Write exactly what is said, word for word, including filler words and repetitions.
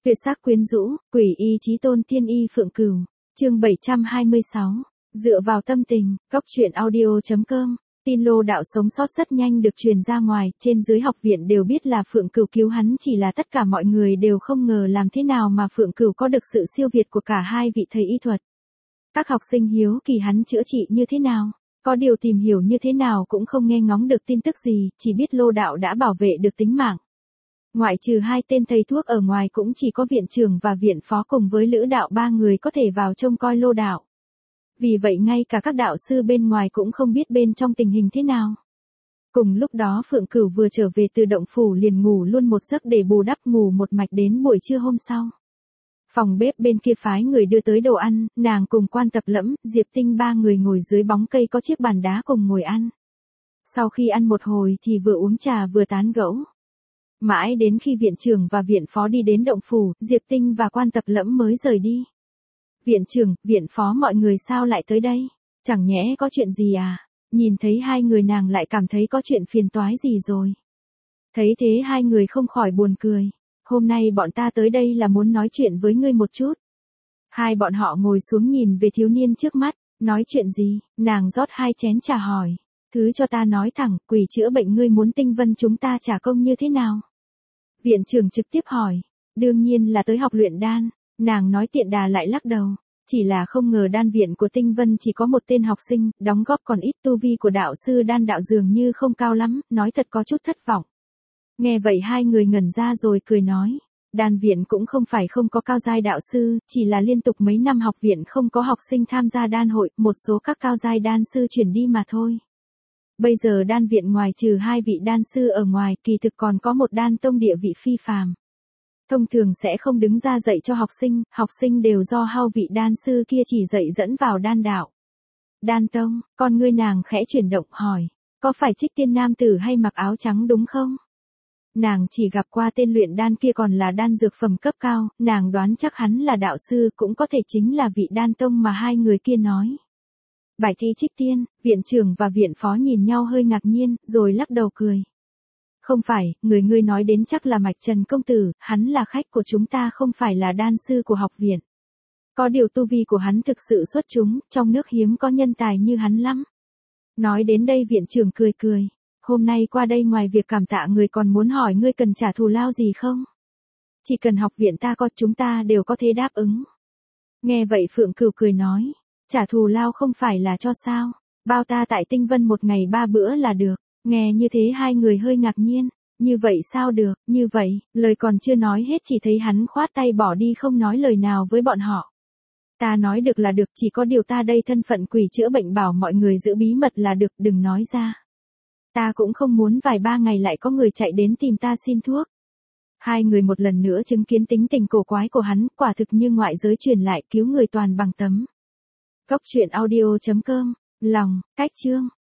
Tuyệt sắc quyến rũ, quỷ y chí tôn tiên y phượng cửu. Chương bảy trăm hai mươi sáu. Dựa vào tâm tình, góc truyện audio chấm com. Tin Lô Đạo sống sót rất nhanh được truyền ra ngoài, trên dưới học viện đều biết là Phượng Cửu cứu hắn, chỉ là tất cả mọi người đều không ngờ làm thế nào mà Phượng Cửu có được sự siêu việt của cả hai vị thầy y thuật. Các học sinh hiếu kỳ hắn chữa trị như thế nào, có điều tìm hiểu như thế nào cũng không nghe ngóng được tin tức gì, chỉ biết Lô Đạo đã bảo vệ được tính mạng. Ngoại trừ hai tên thầy thuốc ở ngoài cũng chỉ có viện trưởng và viện phó cùng với Lữ Đạo ba người có thể vào trông coi Lô Đạo. Vì vậy ngay cả các đạo sư bên ngoài cũng không biết bên trong tình hình thế nào. Cùng lúc đó Phượng Cửu vừa trở về từ động phủ liền ngủ luôn một giấc để bù đắp, ngủ một mạch đến buổi trưa hôm sau. Phòng bếp bên kia phái người đưa tới đồ ăn, nàng cùng Quan Tập Lẫm, Diệp Tinh ba người ngồi dưới bóng cây có chiếc bàn đá cùng ngồi ăn. Sau khi ăn một hồi thì vừa uống trà vừa tán gẫu. Mãi đến khi viện trưởng và viện phó đi đến động phủ, Diệp Tinh và Quan Tập Lẫm mới rời đi. Viện trưởng, viện phó mọi người sao lại tới đây? Chẳng nhẽ có chuyện gì à? Nhìn thấy hai người nàng lại cảm thấy có chuyện phiền toái gì rồi. Thấy thế hai người không khỏi buồn cười. Hôm nay bọn ta tới đây là muốn nói chuyện với ngươi một chút. Hai bọn họ ngồi xuống nhìn về thiếu niên trước mắt, nói chuyện gì? Nàng rót hai chén trà hỏi. Thứ cho ta nói thẳng, quỷ chữa bệnh ngươi muốn Tinh Vân chúng ta trả công như thế nào? Viện trưởng trực tiếp hỏi. Đương nhiên là tới học luyện đan. Nàng nói tiện đà lại lắc đầu. Chỉ là không ngờ đan viện của Tinh Vân chỉ có một tên học sinh, đóng góp còn ít, tu vi của đạo sư đan đạo dường như không cao lắm, nói thật có chút thất vọng. Nghe vậy hai người ngẩn ra rồi cười nói. Đan viện cũng không phải không có cao giai đạo sư, chỉ là liên tục mấy năm học viện không có học sinh tham gia đan hội, một số các cao giai đan sư chuyển đi mà thôi. Bây giờ đan viện ngoài trừ hai vị đan sư ở ngoài, kỳ thực còn có một đan tông địa vị phi phàm. Thông thường sẽ không đứng ra dạy cho học sinh, học sinh đều do hao vị đan sư kia chỉ dạy dẫn vào đan đạo. Đan tông, con ngươi nàng khẽ chuyển động hỏi, có phải Trích Tiên nam tử hay mặc áo trắng đúng không? Nàng chỉ gặp qua tên luyện đan kia còn là đan dược phẩm cấp cao, nàng đoán chắc hắn là đạo sư, cũng có thể chính là vị đan tông mà hai người kia nói. Bài thi Trích Tiên, viện trưởng và viện phó nhìn nhau hơi ngạc nhiên, rồi lắc đầu cười. Không phải, người ngươi nói đến chắc là Mạch Trần công tử, hắn là khách của chúng ta không phải là đan sư của học viện. Có điều tu vi của hắn thực sự xuất chúng, trong nước hiếm có nhân tài như hắn lắm. Nói đến đây viện trưởng cười cười. Hôm nay qua đây ngoài việc cảm tạ người còn muốn hỏi ngươi cần trả thù lao gì không? Chỉ cần học viện ta có chúng ta đều có thể đáp ứng. Nghe vậy Phượng Cửu cười nói. Trả thù lao không phải là cho sao? Bao ta tại Tinh Vân một ngày ba bữa là được. Nghe như thế hai người hơi ngạc nhiên. Như vậy sao được, như vậy, lời còn chưa nói hết chỉ thấy hắn khoát tay bỏ đi không nói lời nào với bọn họ. Ta nói được là được, chỉ có điều ta đây thân phận quỷ chữa bệnh bảo mọi người giữ bí mật là được, đừng nói ra. Ta cũng không muốn vài ba ngày lại có người chạy đến tìm ta xin thuốc. Hai người một lần nữa chứng kiến tính tình cổ quái của hắn, quả thực như ngoại giới truyền lại cứu người toàn bằng tấm. Góc truyện audio chấm com, lòng, cách chương.